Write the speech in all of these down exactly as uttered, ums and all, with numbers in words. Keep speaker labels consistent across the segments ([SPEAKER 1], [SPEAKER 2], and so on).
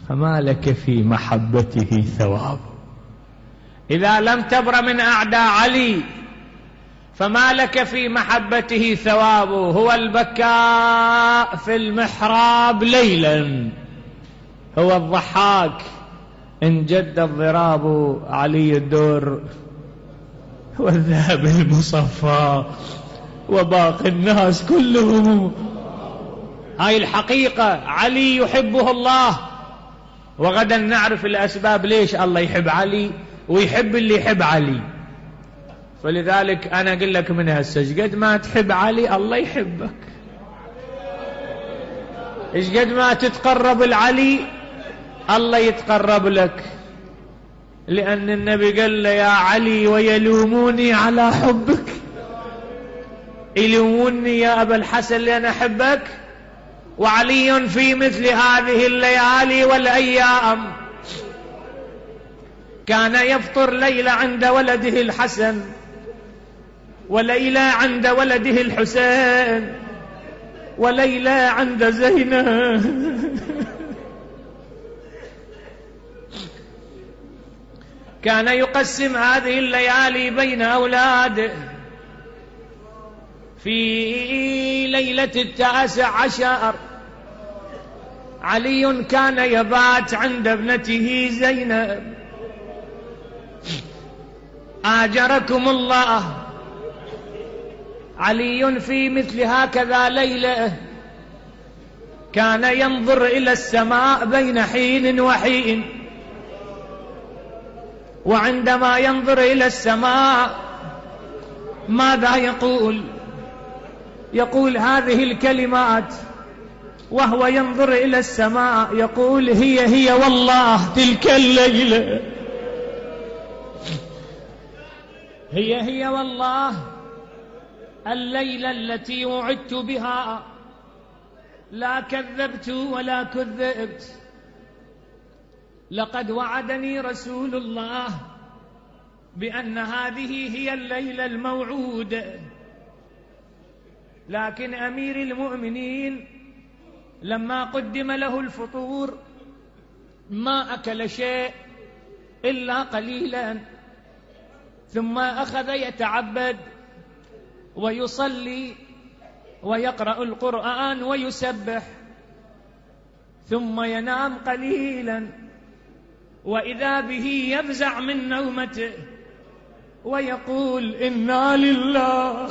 [SPEAKER 1] فما لك في محبته ثواب. إذا لم تبر من أعداء علي فما لك في محبته ثواب. هو البكاء في المحراب ليلا، هو الضحاك إن جد الضراب. علي الدور هو الذهب المصفى وباقي الناس كلهم. هاي الحقيقة. علي يحبه الله، وغدا نعرف الأسباب ليش الله يحب علي ويحب اللي يحب علي. فلذلك أنا أقول لك من هسه، قد ما تحب علي الله يحبك، إيش قد ما تتقرب لعلي الله يتقرب لك. لأن النبي قال له يا علي ويلوموني على حبك، يلوموني يا أبا الحسن لأن أحبك، وعلي في مثل هذه الليالي والأيام كان يفطر ليلة عند ولده الحسن، وليلة عند ولده الحسين، وليلة عند زينب. كان يقسم هذه الليالي بين أولاده. في ليلة التاسع عشر علي كان يبات عند ابنته زينب. آجركم الله، علي في مثل هكذا ليلة كان ينظر إلى السماء بين حين وحين، وعندما ينظر إلى السماء ماذا يقول؟ يقول هذه الكلمات وهو ينظر إلى السماء، يقول هي هي والله تلك الليلة، هي هي والله الليلة التي وعدت بها، لا كذبت ولا كذبت. لقد وعدني رسول الله بأن هذه هي الليلة الموعودة. لكن أمير المؤمنين لما قدم له الفطور ما أكل شيء إلا قليلا، ثم أخذ يتعبد ويصلي ويقرأ القرآن ويسبح، ثم ينام قليلا، وإذا به يفزع من نومته ويقول إنا لله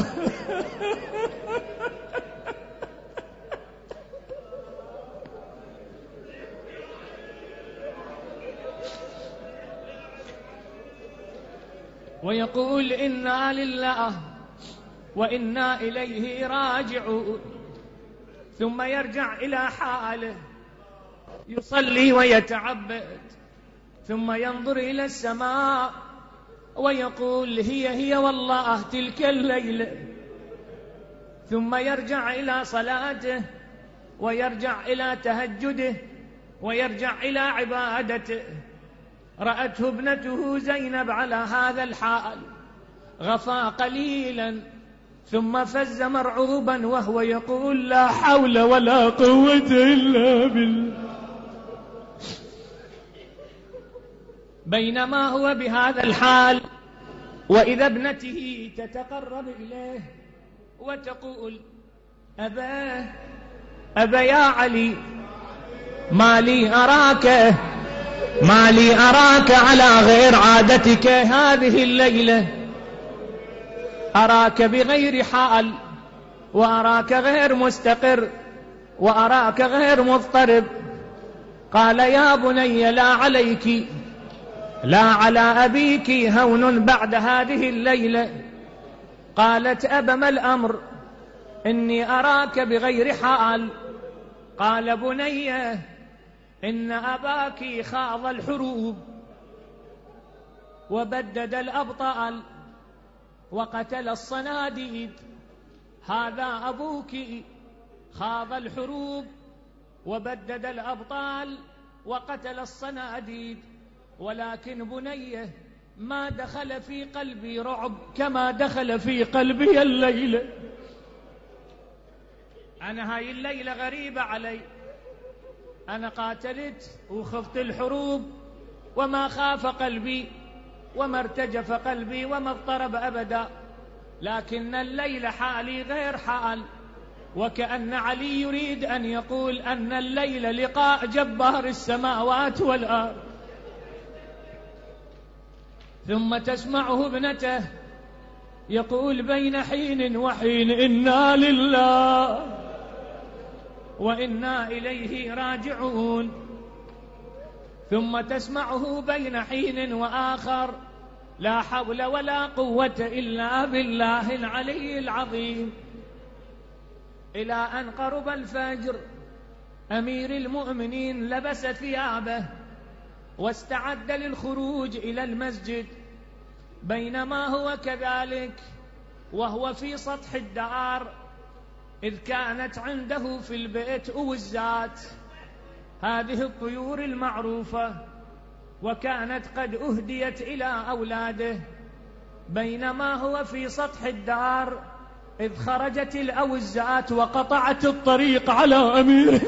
[SPEAKER 1] ويقول إنا لله وإنا إليه راجعون، ثم يرجع إلى حاله يصلي ويتعبد، ثم ينظر إلى السماء ويقول هي هي والله تلك الليلة، ثم يرجع إلى صلاته ويرجع إلى تهجده ويرجع إلى عبادته. رأته ابنته زينب على هذا الحال، غفى قليلا ثم فز مرعوبا وهو يقول لا حول ولا قوة إلا بالله. بينما هو بهذا الحال وإذا ابنته تتقرب إليه وتقول أبا أبا يا علي، ما لي أراك ما لي أراك على غير عادتك هذه الليلة، أراك بغير حال، وأراك غير مستقر، وأراك غير مضطرب. قال يا بني لا عليك لا على أبيك هون بعد هذه الليلة. قالت أبا ما الأمر؟ إني أراك بغير حال. قال بني إن أباك خاض الحروب وبدد الأبطال وقتل الصناديد. هذا أبوك خاض الحروب وبدد الأبطال وقتل الصناديد، ولكن بنيه ما دخل في قلبي رعب كما دخل في قلبي الليلة. أنا هاي الليلة غريبة علي، أنا قاتلت وخفت الحروب وما خاف قلبي وما ارتجف قلبي وما اضطرب أبدا، لكن الليل حالي غير حال. وكأن علي يريد أن يقول أن الليل لقاء جبار السماوات والأرض. ثم تسمعه ابنته يقول بين حين وحين إنا لله وإنا إليه راجعون. ثم تسمعه بين حين وآخر لا حول ولا قوة إلا بالله العلي العظيم. إلى أن قرب الفجر أمير المؤمنين لبس ثيابه واستعد للخروج إلى المسجد، بينما هو كذلك وهو في سطح الدار إذ كانت عنده في البيت أوزات، هذه الطيور المعروفة، وكانت قد أهديت إلى أولاده. بينما هو في سطح الدار إذ خرجت الأوزات وقطعت الطريق على أمير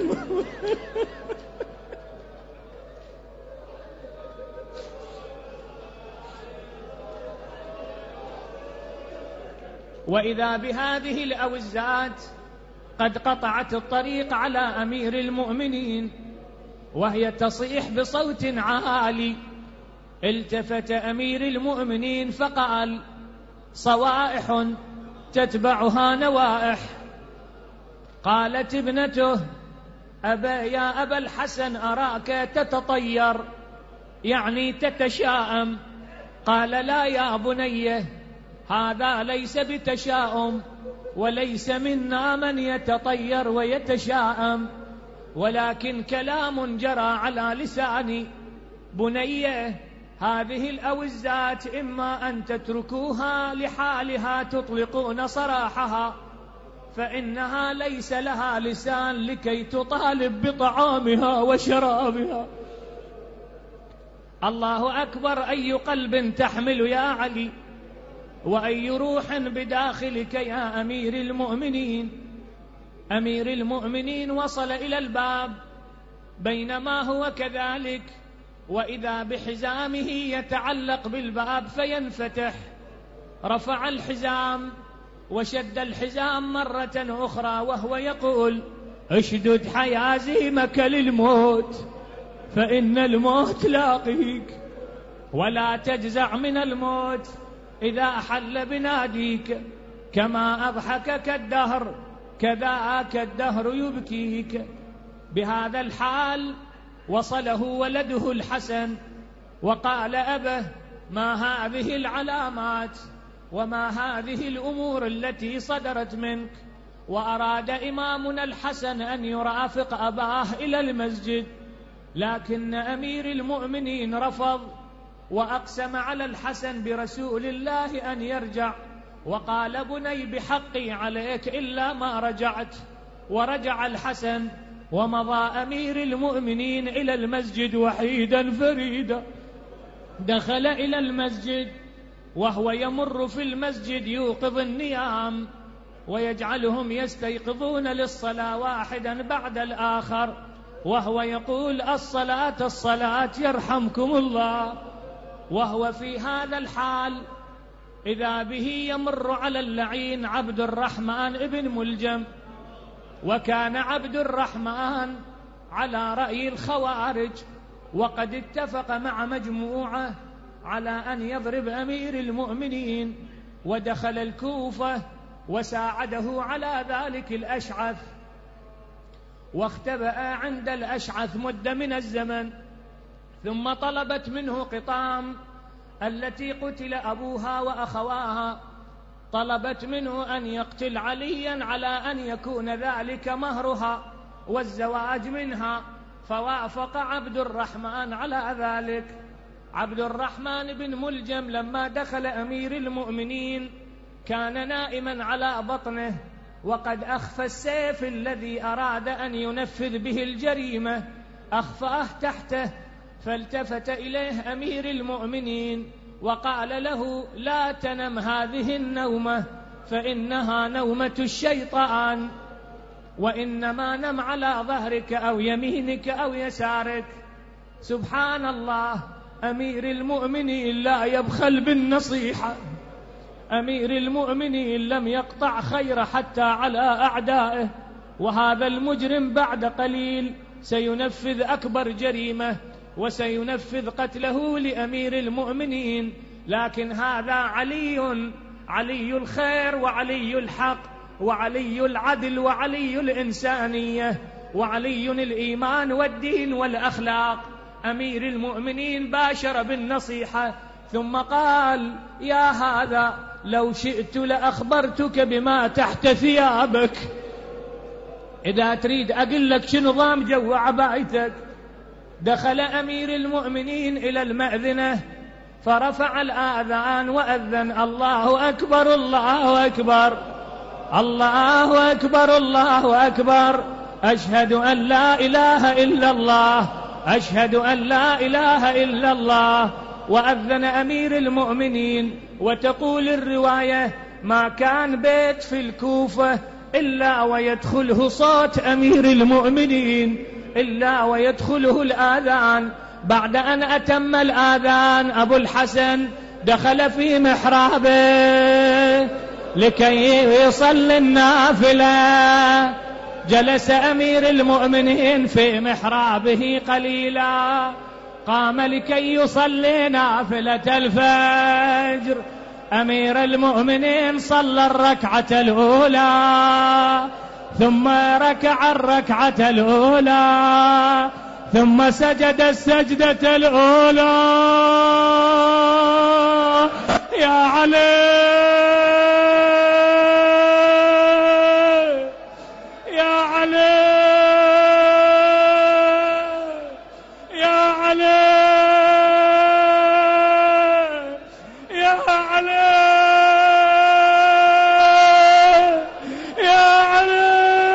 [SPEAKER 1] وإذا بهذه الأوزات قد قطعت الطريق على أمير المؤمنين وهي تصيح بصوت عالي. التفت أمير المؤمنين فقال: صوائح تتبعها نوائح. قالت ابنته: أبا يا أبا الحسن أراك تتطير، يعني تتشاءم. قال: لا يا بنيه، هذا ليس بتشاؤم، وليس منا من يتطير ويتشاءم، ولكن كلام جرى على لساني. بنيه، هذه الأوزات إما أن تتركوها لحالها تطلقون سراحها، فإنها ليس لها لسان لكي تطالب بطعامها وشرابها. الله أكبر، أي قلب تحمل يا علي، وأي روح بداخلك يا أمير المؤمنين. أمير المؤمنين وصل إلى الباب بينما هو كذلك، وإذا بحزامه يتعلق بالباب فينفتح. رفع الحزام وشد الحزام مرة أخرى وهو يقول: اشدد حيازيمك للموت، فإن الموت لاقيك، ولا تجزع من الموت إذا أحل بناديك. كما أضحكك الدهر كذاك الدهر يبكيك. بهذا الحال وصله ولده الحسن وقال: أبه، ما هذه العلامات وما هذه الأمور التي صدرت منك؟ وأراد إمامنا الحسن أن يرافق أباه إلى المسجد، لكن أمير المؤمنين رفض وأقسم على الحسن برسول الله أن يرجع، وقال: بني بحقي عليك إلا ما رجعت. ورجع الحسن ومضى أمير المؤمنين إلى المسجد وحيدا فريدا. دخل إلى المسجد وهو يمر في المسجد يوقظ النيام ويجعلهم يستيقظون للصلاة واحدا بعد الآخر، وهو يقول: الصلاة الصلاة يرحمكم الله. وهو في هذا الحال إذا به يمر على اللعين عبد الرحمن ابن ملجم. وكان عبد الرحمن على رأي الخوارج، وقد اتفق مع مجموعة على أن يضرب أمير المؤمنين، ودخل الكوفة وساعده على ذلك الأشعث، واختبأ عند الأشعث مدة من الزمن، ثم طلبت منه قطام التي قتل أبوها وأخواها، طلبت منه أن يقتل عليا على أن يكون ذلك مهرها والزواج منها، فوافق عبد الرحمن على ذلك. عبد الرحمن بن ملجم لما دخل أمير المؤمنين كان نائما على بطنه، وقد أخفى السيف الذي أراد أن ينفذ به الجريمة، أخفاه تحته. فالتفت إليه أمير المؤمنين وقال له: لا تنم هذه النومة، فإنها نومة الشيطان. وإنما نم على ظهرك أو يمينك أو يسارك. سبحان الله، أمير المؤمنين لا يبخل بالنصيحة، أمير المؤمنين لم يقطع خير حتى على أعدائه، وهذا المجرم بعد قليل سينفذ أكبر جريمة وسينفذ قتله لأمير المؤمنين. لكن هذا علي، علي الخير وعلي الحق وعلي العدل وعلي الإنسانية وعلي الإيمان والدين والأخلاق. أمير المؤمنين باشر بالنصيحة ثم قال: يا هذا لو شئت لأخبرتك بما تحت ثيابك، إذا تريد أقول لك شو نظام جو عبايتك. دخل أمير المؤمنين إلى المأذنة فرفع الآذان وأذن: الله أكبر الله أكبر الله أكبر الله أكبر، أشهد أن لا إله إلا الله، أشهد أن لا إله إلا الله. وأذن أمير المؤمنين. وتقول الرواية: ما كان بيت في الكوفة إلا ويدخله صوت أمير المؤمنين، إلا ويدخله الآذان. بعد أن أتم الآذان أبو الحسن دخل في محرابه لكي يصلي النافلة. جلس أمير المؤمنين في محرابه قليلا، قام لكي يصلي نافلة الفجر. أمير المؤمنين صلى الركعة الأولى، ثم ركع الركعة الأولى، ثم سجد السجدة الأولى. يا علي يا علي يا علي يا علي يا علي.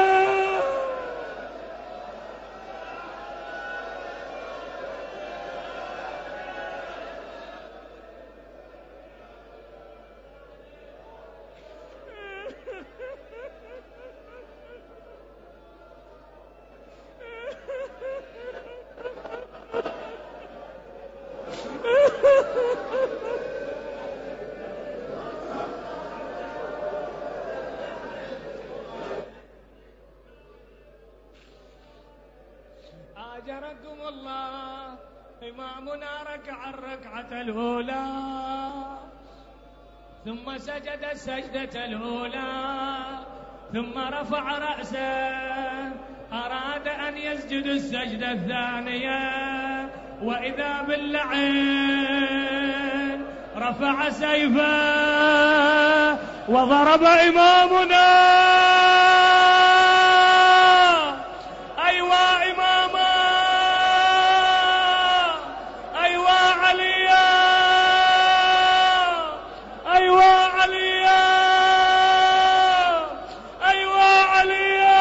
[SPEAKER 1] آجركم الله، إمامنا ركع الركعة الأولى ثم سجد السجدة الأولى ثم رفع رأسه، أراد أن يسجد السجدة الثانية، وإذا باللعين رفع سيفه وضرب إمامنا. أيوا إماما، أيوا عليا، أيوا عليا، أيوا عليا.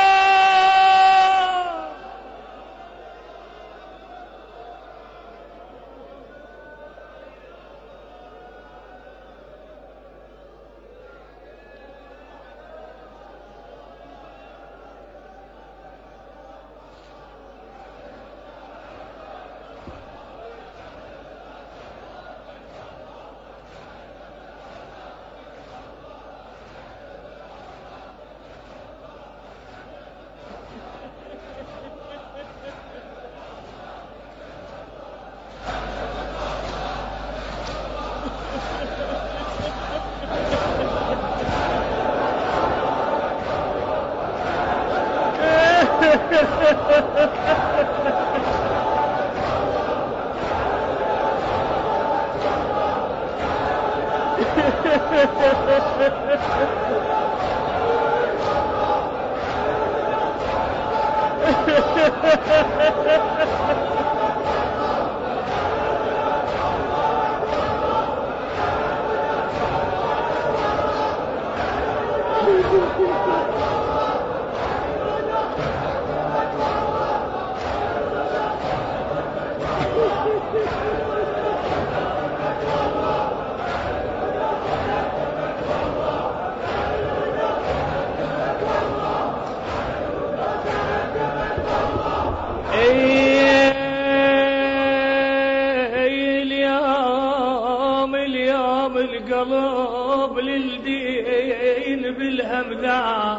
[SPEAKER 1] بالهم ذاب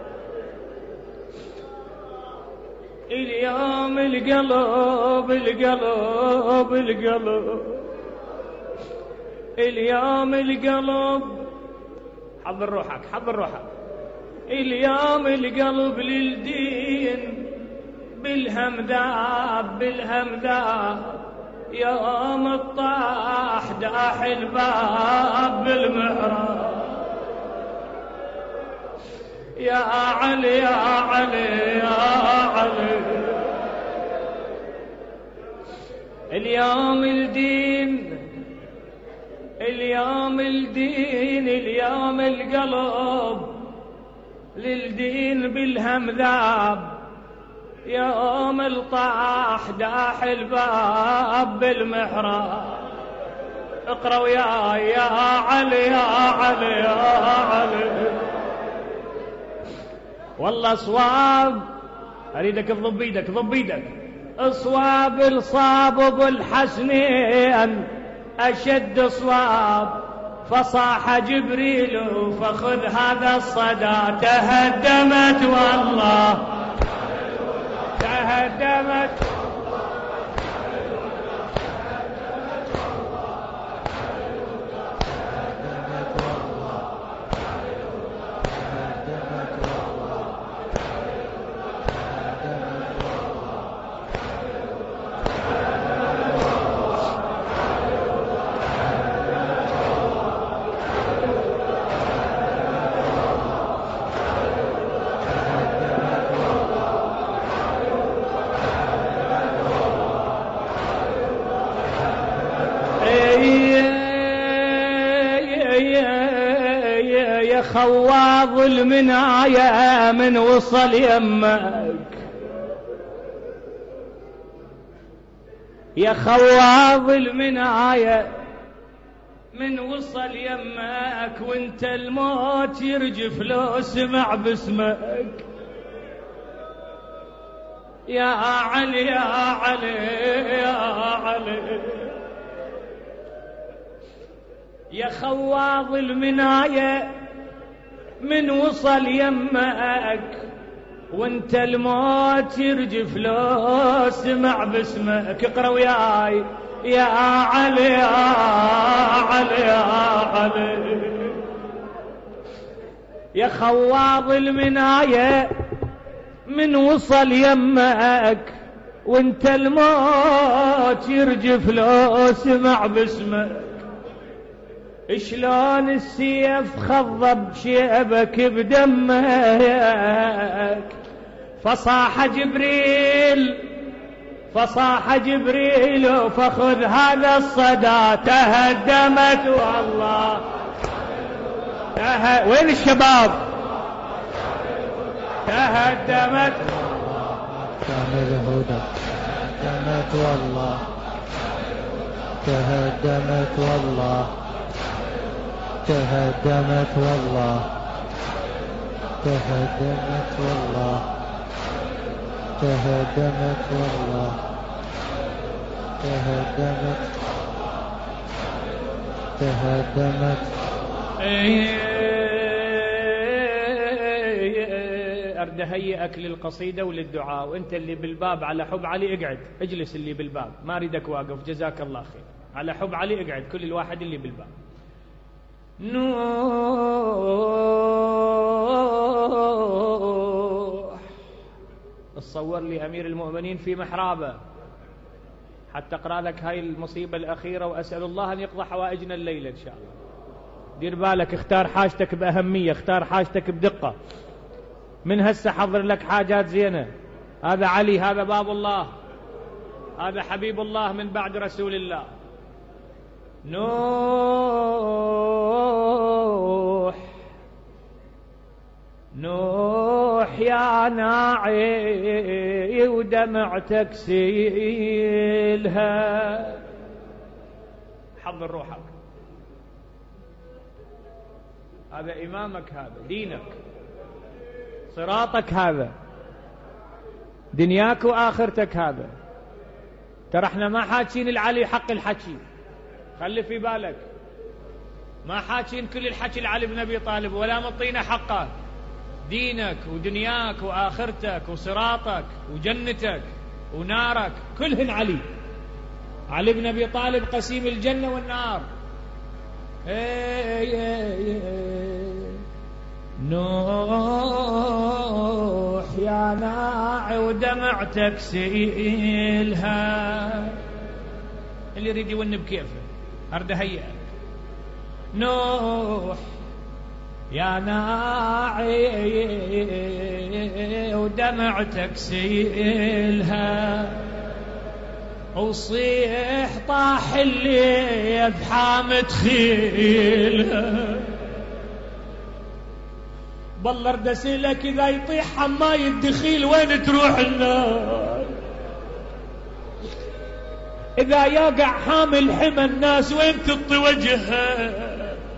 [SPEAKER 1] اليوم القلب القلب القلب اليوم القلب حضر روحك حضر روحك اليوم القلب للدين بالهم ذاب بالهم ذاب يوم الطاح داح الباب بالمحراب يا علي يا علي يا علي اليوم الدين اليوم الدين اليوم القلب للدين بالهم ذاب يوم الطاح داح الباب بالمحراب اقرأ يا يا علي يا علي يا علي والله صواب اريدك تضب ايدك ضب ايدك صواب الصاب بالحسنين اشد صواب فصاح جبريل فخذ هذا الصدى تهدمت والله تهدمت خواض المنايا من وصل يمك يا خواض المنايا من وصل يمك وانت الموت يرجف لو سمع باسمك يا علي يا علي يا علي يا خواض المنايا من وصل يمك وانت الموت يرجف لو سمع باسمك اقرأ وياي يا علي يا علي يا علي يا خواض المنايا من وصل يمك وانت الموت يرجف لو سمع باسمك شلون السيف خضب شيبك بدمك فصاح جبريل فصاح جبريل فخذ هذا الصدى تهدمت والله ته... وين الشباب تهدمت
[SPEAKER 2] تهدمت والله تهدمت والله تهدمت والله تهدمت والله تهدمت والله تهدمت تهدمت
[SPEAKER 1] أرد هيئك للقصيدة وللدعاء وانت اللي بالباب على حب علي اقعد اجلس اللي بالباب ما اريدك واقف جزاك الله خير على حب علي اقعد كل الواحد اللي بالباب نوح تصور لي أمير المؤمنين في محرابه حتى أقرأ لك هاي المصيبة الأخيرة وأسأل الله أن يقضى حوائجنا الليلة إن شاء الله. دير بالك اختار حاجتك بأهمية اختار حاجتك بدقة من هسه حضر لك حاجات زينة. هذا علي هذا باب الله هذا حبيب الله من بعد رسول الله. نوح نوح يا ناعي ودمعتك سيلها حضر روحك هذا إمامك هذا دينك صراطك هذا دنياك وآخرتك هذا. ترى احنا ما حاكين العلي حق الحكي خلي في بالك ما حاكين كل الحكي لعلي بن أبي طالب ولا مطينا حقه دينك ودنياك وآخرتك وصراطك وجنتك ونارك كلهن علي. علي بن أبي طالب قسيم الجنة والنار. نوح يا ناعي ودمعتك سيلها. اللي يريد يون بكيفه أرد هيئك. نوح يا ناعي ودمعتك سيلها، وصيح طاح اللي بحام تخيلها. بالله ارد اسالك اذا يطيح حماي الدخيل وين تروح النار؟ اذا يقع حامل حمى الناس وين تطي وجهها؟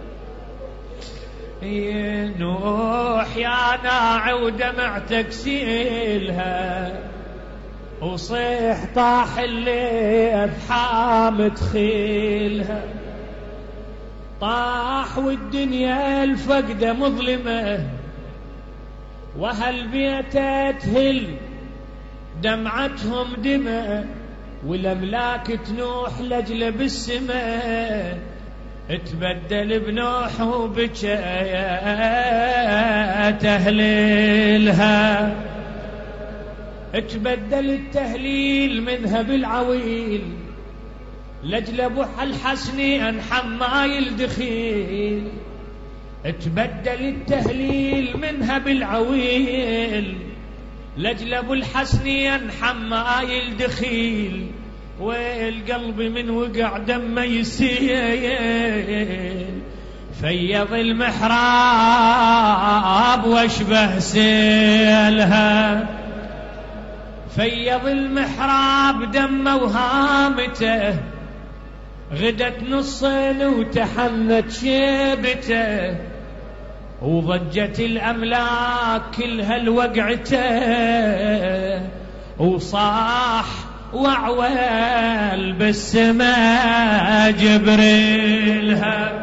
[SPEAKER 1] يا نوح يا ناعي ودمعتك سيلها، وصيح طاح اللي بحام تخيلها. طاح والدنيا الفقدة مظلمة، وهل بيته تهل دمعتهم دماء، والأملاك تنوح لجل بالسماء. تبدل بنوح وبكايا تهليلها، تبدل التهليل منها بالعويل لجل ابو الحسني ان حماي الدخيل. تبدل التهليل منها بالعويل لجل ابو الحسني ان حماي الدخيل. والقلب من وقع دمه يسيل، فيض المحراب واشبه سيلها. فيض المحراب دمه وهامته، غدت نصين وتحنت شيبته. وضجت الأملاك كلها الوقعته، وصاح وعوال بالسماء جبريلها.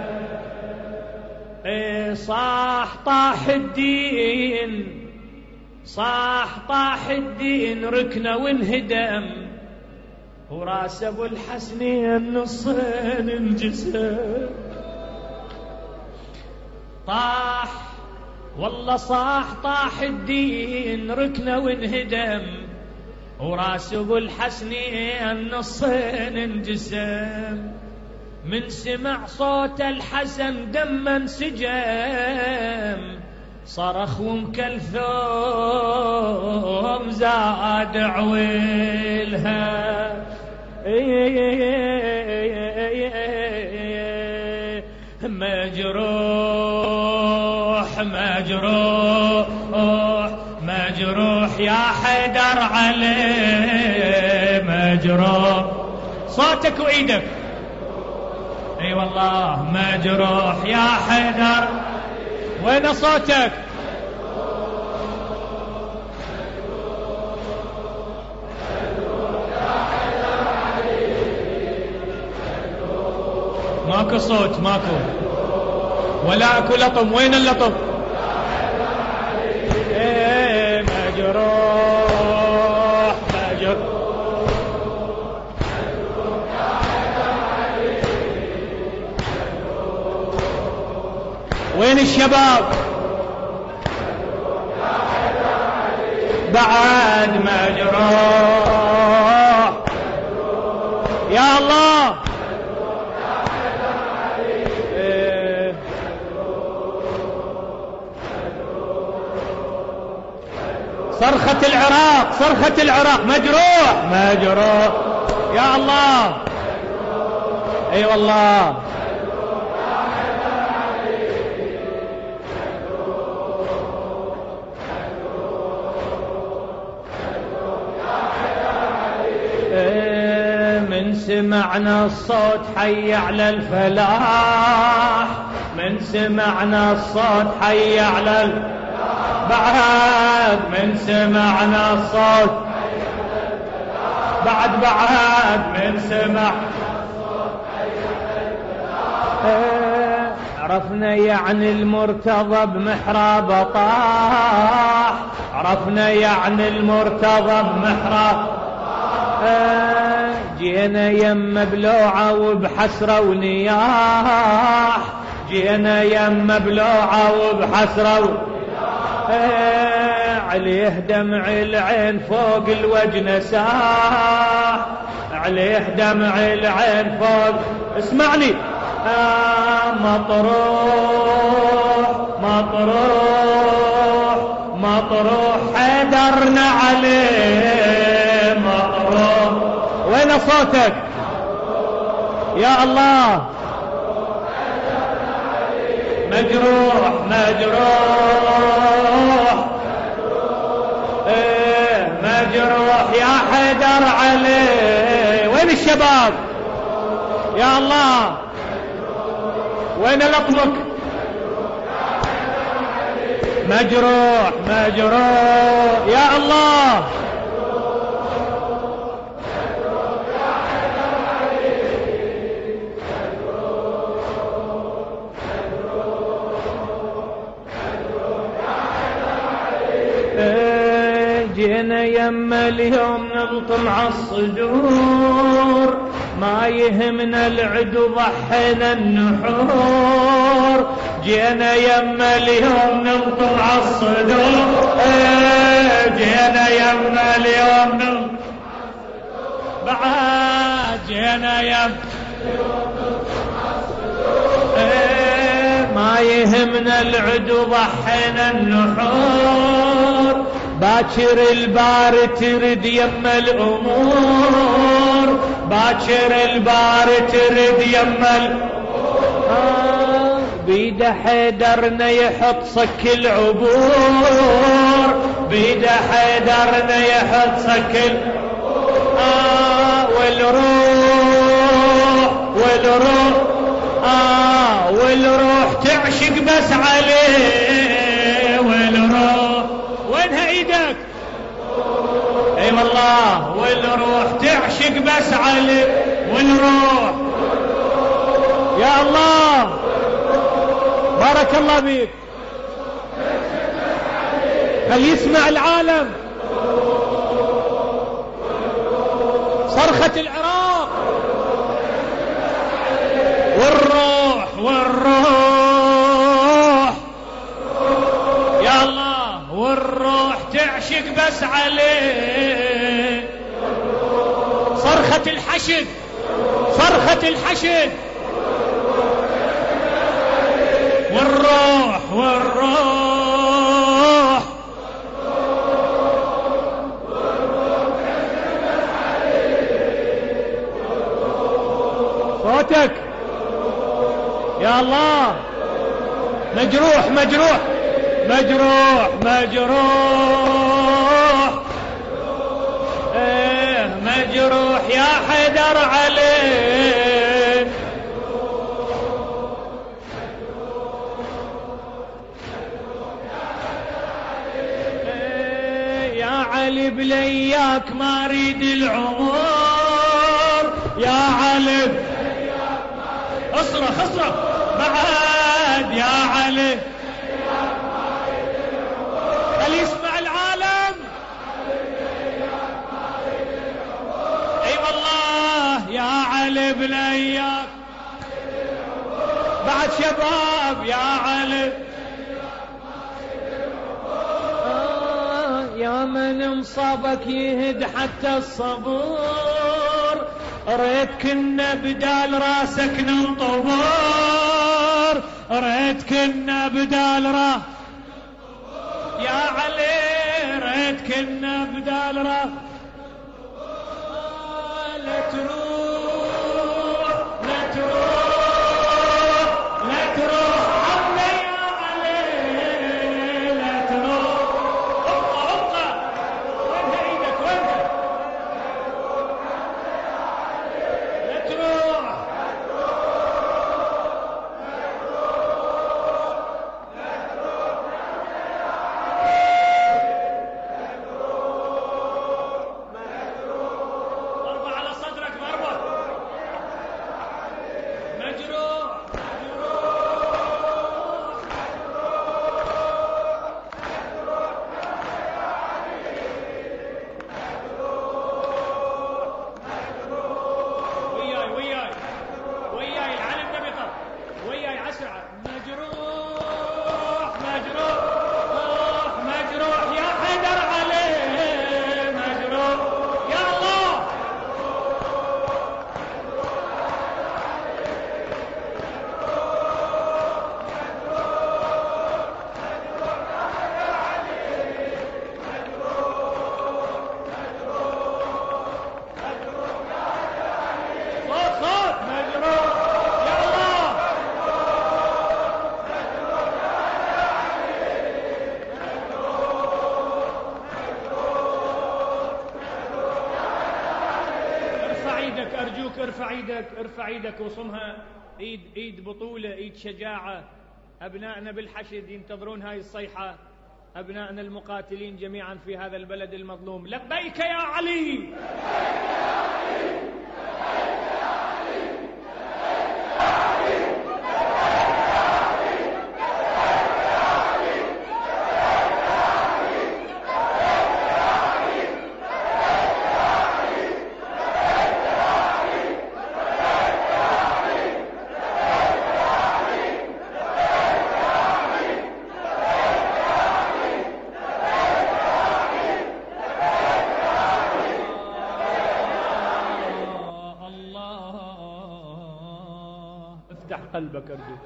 [SPEAKER 1] اي صاح طاح الدين، صاح طاح الدين ركنه وانهدم، وراس ابو الحسنين النصين انجسم. طاح والله صاح طاح الدين ركنه وانهدم، وراس ابو الحسنين النصين انجسم. من سمع صوت الحسن دم انسجم، صرخ ام كلثوم زاد عويلها. مجروح مجروح مجروح يا حيدر عليه مجروح. صوتك وايدك. اي والله مجروح يا حيدر. وين صوتك؟ ماكو صوت، ماكو ولا اكو لطم. وين اللطم؟ ايه مجروح مجروح. وين الشباب؟ بعد مجروح. يا الله صرخة العراق، صرخة العراق. مجروح مجروح. يا الله. اي والله من سمعنا الصوت حي على الفلاح، من سمعنا الصوت حي على الفلاح. بعد من سمعنا الصوت بعد بعد من سمعنا الصوت عرفنا يعني المرتضى بمحراب طاح، عرفنا يعني المرتضى بمحراب. آه جينا يم بلوعة وبحسرة ونياح، جينا يم بلوعة وبحسرة ونياح. آه عليه دمع العين فوق الوجه ساح، عليه دمع العين فوق. اسمعني. آه مطروح مطروح مطروح حيدرنا عليه مطروح. وين صوتك يا الله؟ مجروح مجروح ايه مجروح يا حيدر عليه. وين الشباب يا الله؟ وين لطمك؟ مجروح مجروح يا الله. جينا يما اليوم نلطم عالصدور، ما يهمنا العدو ضحينا النحور. جينا يما اليوم نلطم عالصدور، جينا يما اليوم نلطم بعد جينا يما ما يهمنا العدو ضحينا النحور. باكر البار ترد يما الأمور، باكر البار ترد يما الأمور. آه بيده حيدرنا يحط صك العبور، بيده حيدرنا يحط صك العبور. آه والروح والروح آه والروح تعشق بس عليه والروح. وينها ايدك؟ اي والله. والروح تعشق بس عليه والروح يا الله. بارك الله بيك. هل يسمع العالم صرخة العراق؟ والروح والروح يا الله. والروح تعشق بس عليه. صرخة الحشد صرخة الحشد. والروح والروح صوتك يا الله. مجروح مجروح مجروح مجروح ايه مجروح يا حيدر عليه. ايه يا علي بلياك ما اريد العمر يا علي. اصرخ اصرخ بعد يا علي. هل يسمع العالم؟ اي والله يا علي بلياك. بعد شباب يا علي. آه يا من مصابك يهد حتى الصبور، ريت كنا بدال راسك ننطبور، ريت كنا بدال راسك يا علي، ريت كنا بدال راس. لا تروح لا تروح لا تروح عمي يا علي لا تروح. ابقى ابقى. وينها ايدك وينها؟ لا تروح. ايدك ارجوك، ارفع ايدك، ارفع ايدك وصمها ايد ايد بطولة، ايد شجاعة. ابنائنا بالحشد ينتظرون هاي الصيحة، ابنائنا المقاتلين جميعا في هذا البلد المظلوم. لبيك يا علي. افتح قلبك ارجوك.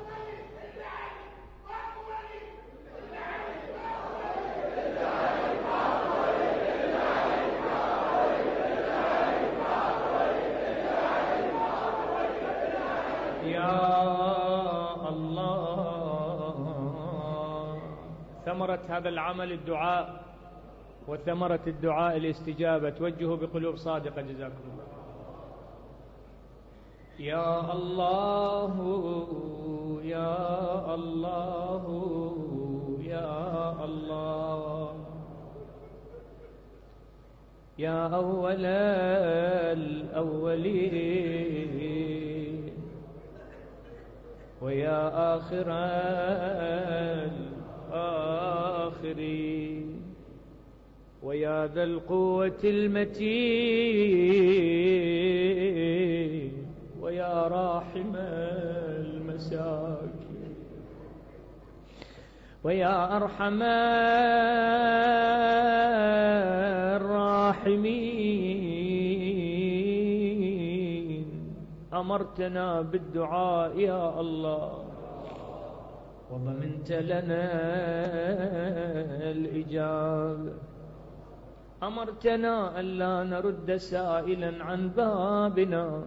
[SPEAKER 1] يا الله، ثمرة هذا العمل الدعاء، وثمرة الدعاء الاستجابة. توجهوا بقلوب صادقة، جزاكم الله. يا الله يا الله يا الله، يا أول الأولين ويا آخر الآخرين، ويا ذا القوة المتين، ويا راحم المساكين، ويا أرحم الراحمين، أمرتنا بالدعاء يا الله، وضمنت لنا الإجابة. أمرتنا ألا نرد سائلا عن بابنا.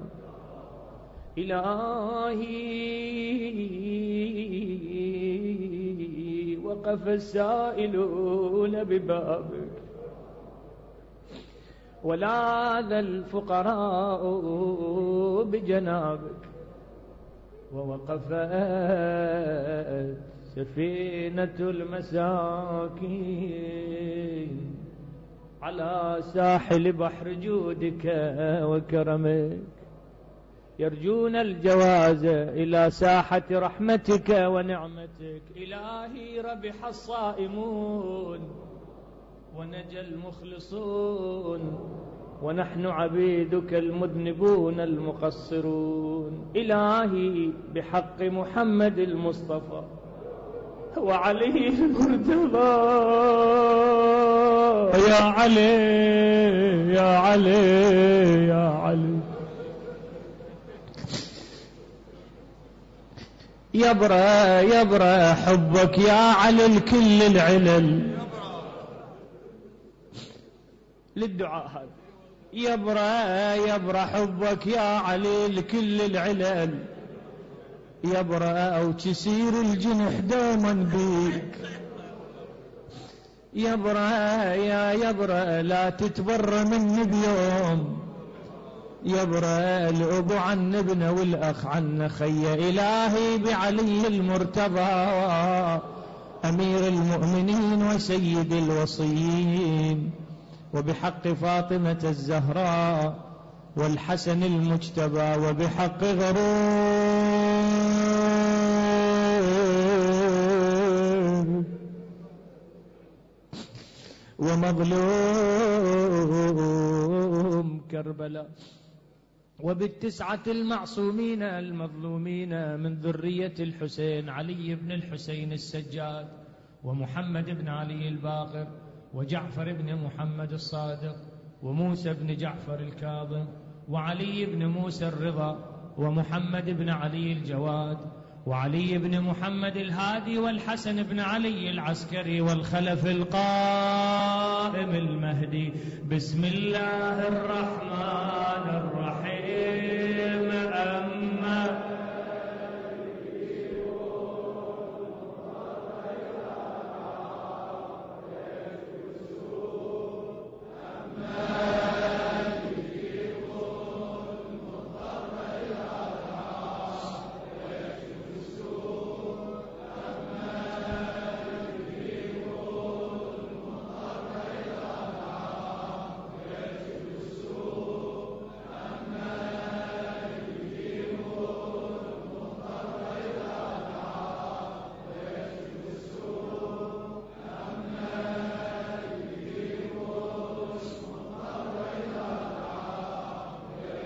[SPEAKER 1] إلهي وقف السائلون ببابك، ولاذ الفقراء بجنابك، ووقفت سفينة المساكين على ساحل بحر جودك وكرمك، يرجون الجواز إلى ساحة رحمتك ونعمتك. إلهي ربح الصائمون ونجى المخلصون، ونحن عبيدك المذنبون المقصرون. إلهي بحق محمد المصطفى وعلي المرتضى، يا علي يا علي يا علي، يبرى يبرى حبك يا علي الكل العلل. للدعاء هذا يبرى يبرى حبك يا علي الكل العلل، يبرى أو تسير الجنح دوما بيك، يبرى يا يبرى لا تتبر مني بيوم، يبرى الأب عن ابن والأخ عن خي. إلهي بعلي المرتضى أمير المؤمنين وسيد الوصيين، وبحق فاطمة الزهراء والحسن المجتبى، وبحق غروب ومظلوم كربلاء، وبالتسعة المعصومين المظلومين من ذرية الحسين، علي بن الحسين السجاد، ومحمد بن علي الباقر، وجعفر بن محمد الصادق، وموسى بن جعفر الكاظم، وعلي بن موسى الرضا، ومحمد بن علي الجواد، وعلي بن محمد الهادي، والحسن بن علي العسكري، والخلف القائم المهدي. بسم الله الرحمن الرحيم. أما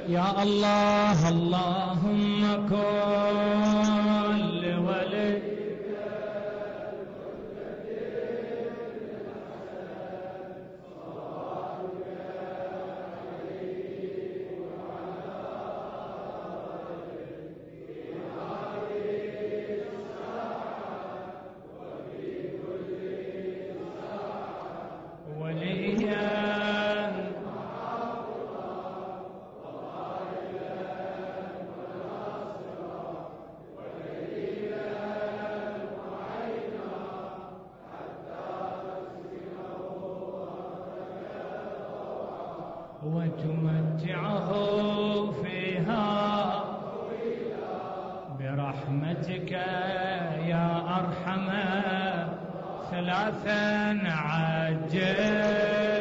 [SPEAKER 1] يا الله اللهم كن لوليك وتمتعه فيها برحمتك يا أرحم ثلاثا عجل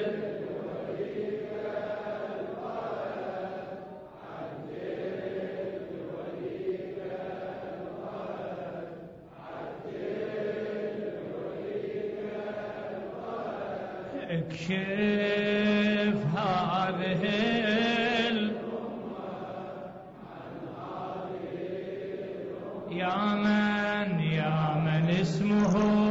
[SPEAKER 1] اكشف هذه يا من يا من اسمه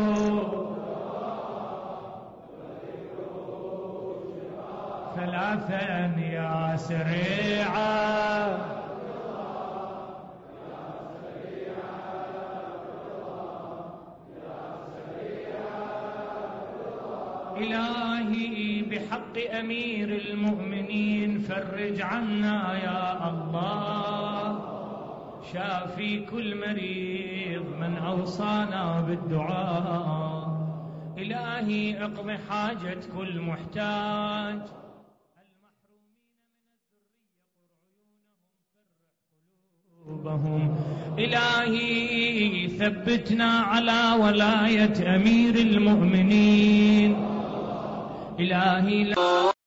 [SPEAKER 1] ثلاثا يا سريعا إلهي بحق أمير المؤمنين فرج عنا يا الله شافي كل مريض من أوصانا بالدعاء إلهي اقض حاجة كل محتاج المحرومين من الذرية قر عيونهم فرح قلوبهم إلهي ثبتنا على ولاية أمير المؤمنين إلهي لا